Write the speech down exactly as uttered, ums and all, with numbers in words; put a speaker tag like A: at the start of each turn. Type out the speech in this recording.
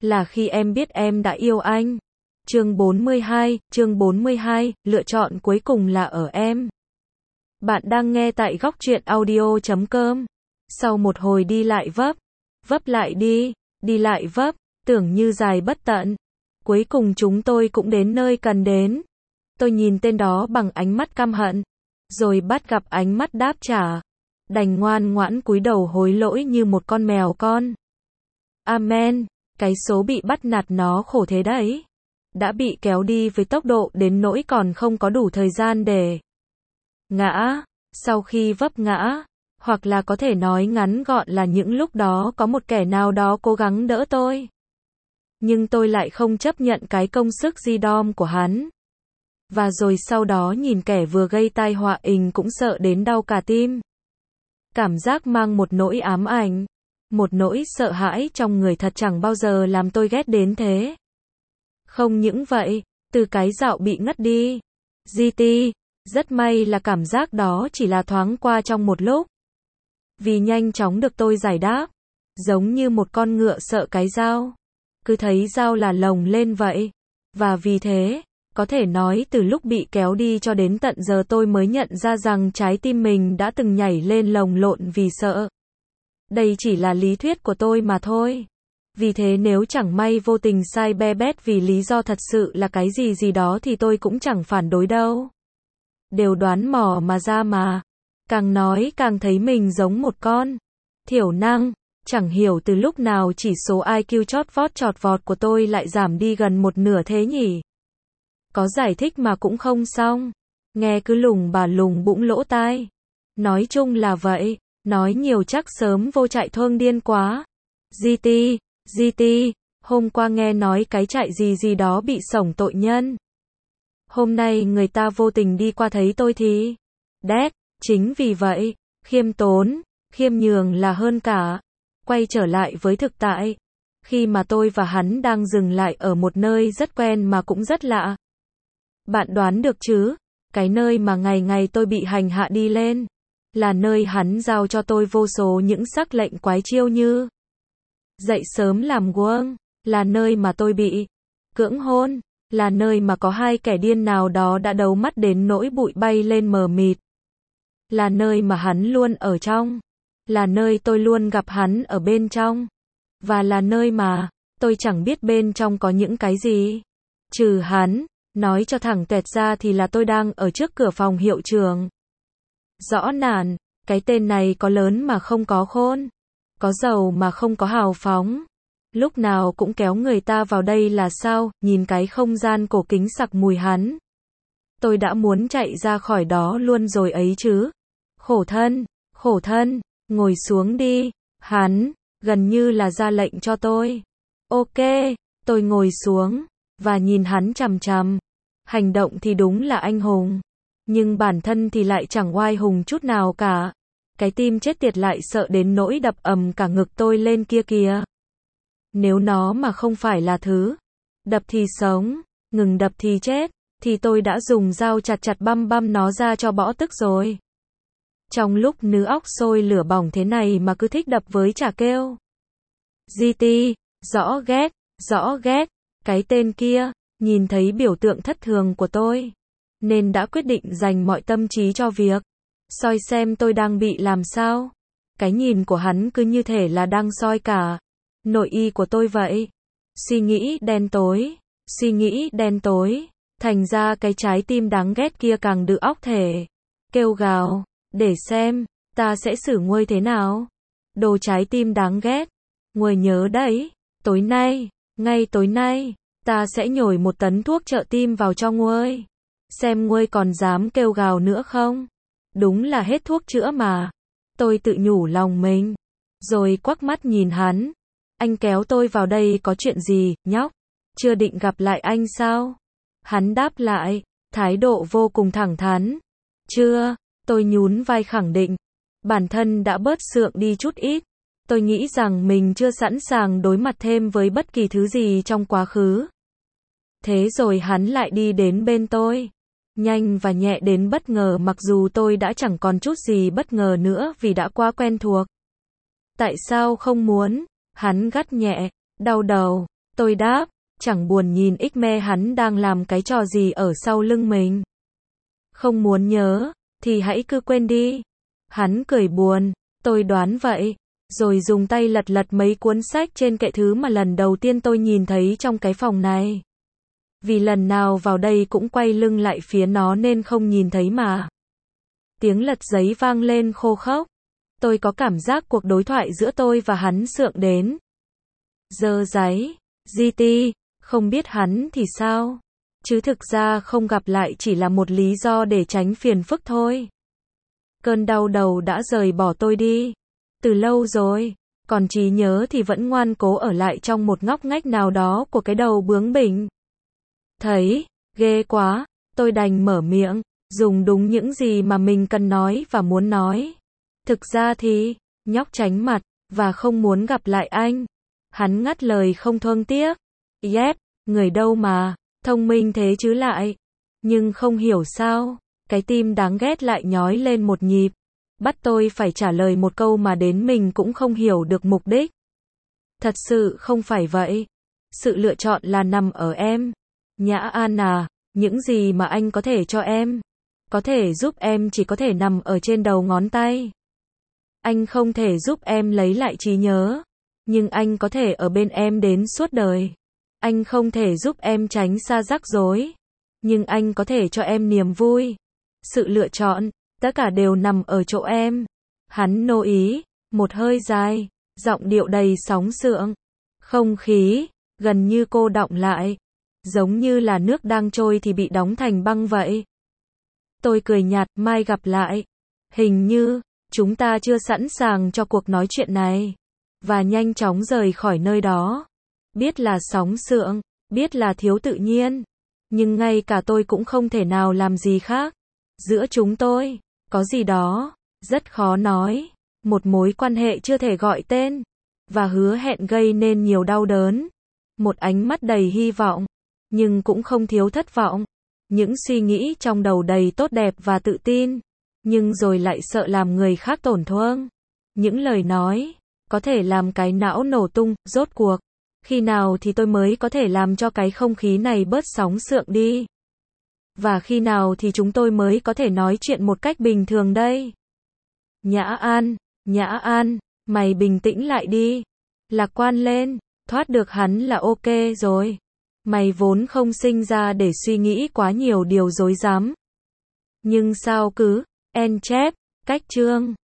A: là khi em biết em đã yêu anh. Chương bốn mươi hai, chương bốn mươi hai, lựa chọn cuối cùng là ở em. Bạn đang nghe tại góc truyện audio chấm com. Sau một hồi đi lại vấp, vấp lại đi, đi lại vấp, tưởng như dài bất tận. Cuối cùng chúng tôi cũng đến nơi cần đến. Tôi nhìn tên đó bằng ánh mắt căm hận, rồi bắt gặp ánh mắt đáp trả. Đành ngoan ngoãn cúi đầu hối lỗi như một con mèo con. Amen, cái số bị bắt nạt nó khổ thế đấy. Đã bị kéo đi với tốc độ đến nỗi còn không có đủ thời gian để ngã, sau khi vấp ngã, hoặc là có thể nói ngắn gọn là những lúc đó có một kẻ nào đó cố gắng đỡ tôi. Nhưng tôi lại không chấp nhận cái công sức di đom của hắn. Và rồi sau đó nhìn kẻ vừa gây tai họa ình cũng sợ đến đau cả tim. Cảm giác mang một nỗi ám ảnh, một nỗi sợ hãi trong người thật chẳng bao giờ làm tôi ghét đến thế. Không những vậy, từ cái dạo bị ngất đi, giê tê, rất may là cảm giác đó chỉ là thoáng qua trong một lúc. Vì nhanh chóng được tôi giải đáp, giống như một con ngựa sợ cái dao, cứ thấy dao là lồng lên vậy. Và vì thế, có thể nói từ lúc bị kéo đi cho đến tận giờ tôi mới nhận ra rằng trái tim mình đã từng nhảy lên lồng lộn vì sợ. Đây chỉ là lý thuyết của tôi mà thôi. Vì thế nếu chẳng may vô tình sai be bét vì lý do thật sự là cái gì gì đó thì tôi cũng chẳng phản đối đâu. Đều đoán mò mà ra mà. Càng nói càng thấy mình giống một con thiểu năng. Chẳng hiểu từ lúc nào chỉ số i kiu chót vót chọt vọt của tôi lại giảm đi gần một nửa thế nhỉ. Có giải thích mà cũng không xong. Nghe cứ lùng bà lùng bụng lỗ tai. Nói chung là vậy. Nói nhiều chắc sớm vô trại thương điên quá. giê tê, giê tê, hôm qua nghe nói cái trại gì gì đó bị sổng tội nhân. Hôm nay người ta vô tình đi qua thấy tôi thì. Đét, chính vì vậy, khiêm tốn, khiêm nhường là hơn cả. Quay trở lại với thực tại. Khi mà tôi và hắn đang dừng lại ở một nơi rất quen mà cũng rất lạ. Bạn đoán được chứ, cái nơi mà ngày ngày tôi bị hành hạ đi lên. Là nơi hắn giao cho tôi vô số những sắc lệnh quái chiêu như dậy sớm làm guông, là nơi mà tôi bị cưỡng hôn, là nơi mà có hai kẻ điên nào đó đã đấu mắt đến nỗi bụi bay lên mờ mịt. Là nơi mà hắn luôn ở trong, là nơi tôi luôn gặp hắn ở bên trong, và là nơi mà tôi chẳng biết bên trong có những cái gì. Trừ hắn, nói cho thẳng tuẹt ra thì là tôi đang ở trước cửa phòng hiệu trưởng. Rõ nản, cái tên này có lớn mà không có khôn, có giàu mà không có hào phóng. Lúc nào cũng kéo người ta vào đây là sao, nhìn cái không gian cổ kính sặc mùi hắn. Tôi đã muốn chạy ra khỏi đó luôn rồi ấy chứ. Khổ thân, khổ thân, ngồi xuống đi. Hắn, gần như là ra lệnh cho tôi. Ok, tôi ngồi xuống, và nhìn hắn chằm chằm. Hành động thì đúng là anh hùng. Nhưng bản thân thì lại chẳng oai hùng chút nào cả. Cái tim chết tiệt lại sợ đến nỗi đập ầm cả ngực tôi lên kia kìa. Nếu nó mà không phải là thứ đập thì sống, ngừng đập thì chết, thì tôi đã dùng dao chặt chặt băm băm nó ra cho bỏ tức rồi. Trong lúc nứ óc sôi lửa bỏng thế này mà cứ thích đập với chả kêu. giê tê, rõ ghét, rõ ghét, cái tên kia, nhìn thấy biểu tượng thất thường của tôi. Nên đã quyết định dành mọi tâm trí cho việc soi xem tôi đang bị làm sao. Cái nhìn của hắn cứ như thể là đang soi cả nội y của tôi vậy. Suy nghĩ đen tối, suy nghĩ đen tối, thành ra cái trái tim đáng ghét kia càng đự óc thể kêu gào, để xem ta sẽ xử nguôi thế nào. Đồ trái tim đáng ghét, nguôi nhớ đấy, tối nay, ngay tối nay, ta sẽ nhồi một tấn thuốc trợ tim vào cho nguôi. Xem nguôi còn dám kêu gào nữa không? Đúng là hết thuốc chữa mà. Tôi tự nhủ lòng mình. Rồi quắc mắt nhìn hắn. Anh kéo tôi vào đây có chuyện gì, nhóc? Chưa định gặp lại anh sao? Hắn đáp lại, thái độ vô cùng thẳng thắn. Chưa, tôi nhún vai khẳng định. Bản thân đã bớt sượng đi chút ít. Tôi nghĩ rằng mình chưa sẵn sàng đối mặt thêm với bất kỳ thứ gì trong quá khứ. Thế rồi hắn lại đi đến bên tôi. Nhanh và nhẹ đến bất ngờ mặc dù tôi đã chẳng còn chút gì bất ngờ nữa vì đã quá quen thuộc. Tại sao không muốn? Hắn gắt nhẹ, đau đầu, Tôi đáp, chẳng buồn nhìn X-me hắn đang làm cái trò gì ở sau lưng mình. Không muốn nhớ, thì hãy cứ quên đi. Hắn cười buồn, tôi đoán vậy. Rồi dùng tay lật lật mấy cuốn sách trên kệ thứ mà lần đầu tiên tôi nhìn thấy trong cái phòng này. Vì lần nào vào đây cũng quay lưng lại phía nó nên không nhìn thấy mà. Tiếng lật giấy vang lên khô khốc. Tôi có cảm giác cuộc đối thoại giữa tôi và hắn sượng đến. Dơ giấy, giê tê, không biết hắn thì sao. Chứ thực ra không gặp lại chỉ là một lý do để tránh phiền phức thôi. Cơn đau đầu đã rời bỏ tôi đi. Từ lâu rồi, còn trí nhớ thì vẫn ngoan cố ở lại trong một ngóc ngách nào đó của cái đầu bướng bỉnh. Thấy, ghê quá, tôi đành mở miệng, dùng đúng những gì mà mình cần nói và muốn nói. Thực ra thì, nhóc tránh mặt, và không muốn gặp lại anh. Hắn ngắt lời không thương tiếc. Yep, người đâu mà, thông minh thế chứ lại. Nhưng không hiểu sao, cái tim đáng ghét lại nhói lên một nhịp. Bắt tôi phải trả lời một câu mà đến mình cũng không hiểu được mục đích. Thật sự không phải vậy. Sự lựa chọn là nằm ở em. Nhã An à, những gì mà anh có thể cho em, có thể giúp em chỉ có thể nằm ở trên đầu ngón tay. Anh không thể giúp em lấy lại trí nhớ, nhưng anh có thể ở bên em đến suốt đời. Anh không thể giúp em tránh xa rắc rối, nhưng anh có thể cho em niềm vui. Sự lựa chọn, tất cả đều nằm ở chỗ em. Hắn nô ý, một hơi dài, giọng điệu đầy sóng sượng. Không khí, gần như cô đọng lại. Giống như là nước đang trôi thì bị đóng thành băng vậy. Tôi cười nhạt, mai gặp lại. Hình như, chúng ta chưa sẵn sàng cho cuộc nói chuyện này. Và nhanh chóng rời khỏi nơi đó. Biết là sóng sượng, biết là thiếu tự nhiên. Nhưng ngay cả tôi cũng không thể nào làm gì khác. Giữa chúng tôi, có gì đó, rất khó nói. Một mối quan hệ chưa thể gọi tên. Và hứa hẹn gây nên nhiều đau đớn. Một ánh mắt đầy hy vọng. Nhưng cũng không thiếu thất vọng. Những suy nghĩ trong đầu đầy tốt đẹp và tự tin. Nhưng rồi lại sợ làm người khác tổn thương. Những lời nói, có thể làm cái não nổ tung, rốt cuộc. Khi nào thì tôi mới có thể làm cho cái không khí này bớt sóng sượng đi? Và khi nào thì chúng tôi mới có thể nói chuyện một cách bình thường đây? Nhã An, Nhã An, mày bình tĩnh lại đi. Lạc quan lên, thoát được hắn là ok rồi. Mày vốn không sinh ra để suy nghĩ quá nhiều điều rối rắm. Nhưng sao cứ, en chép, cách chương.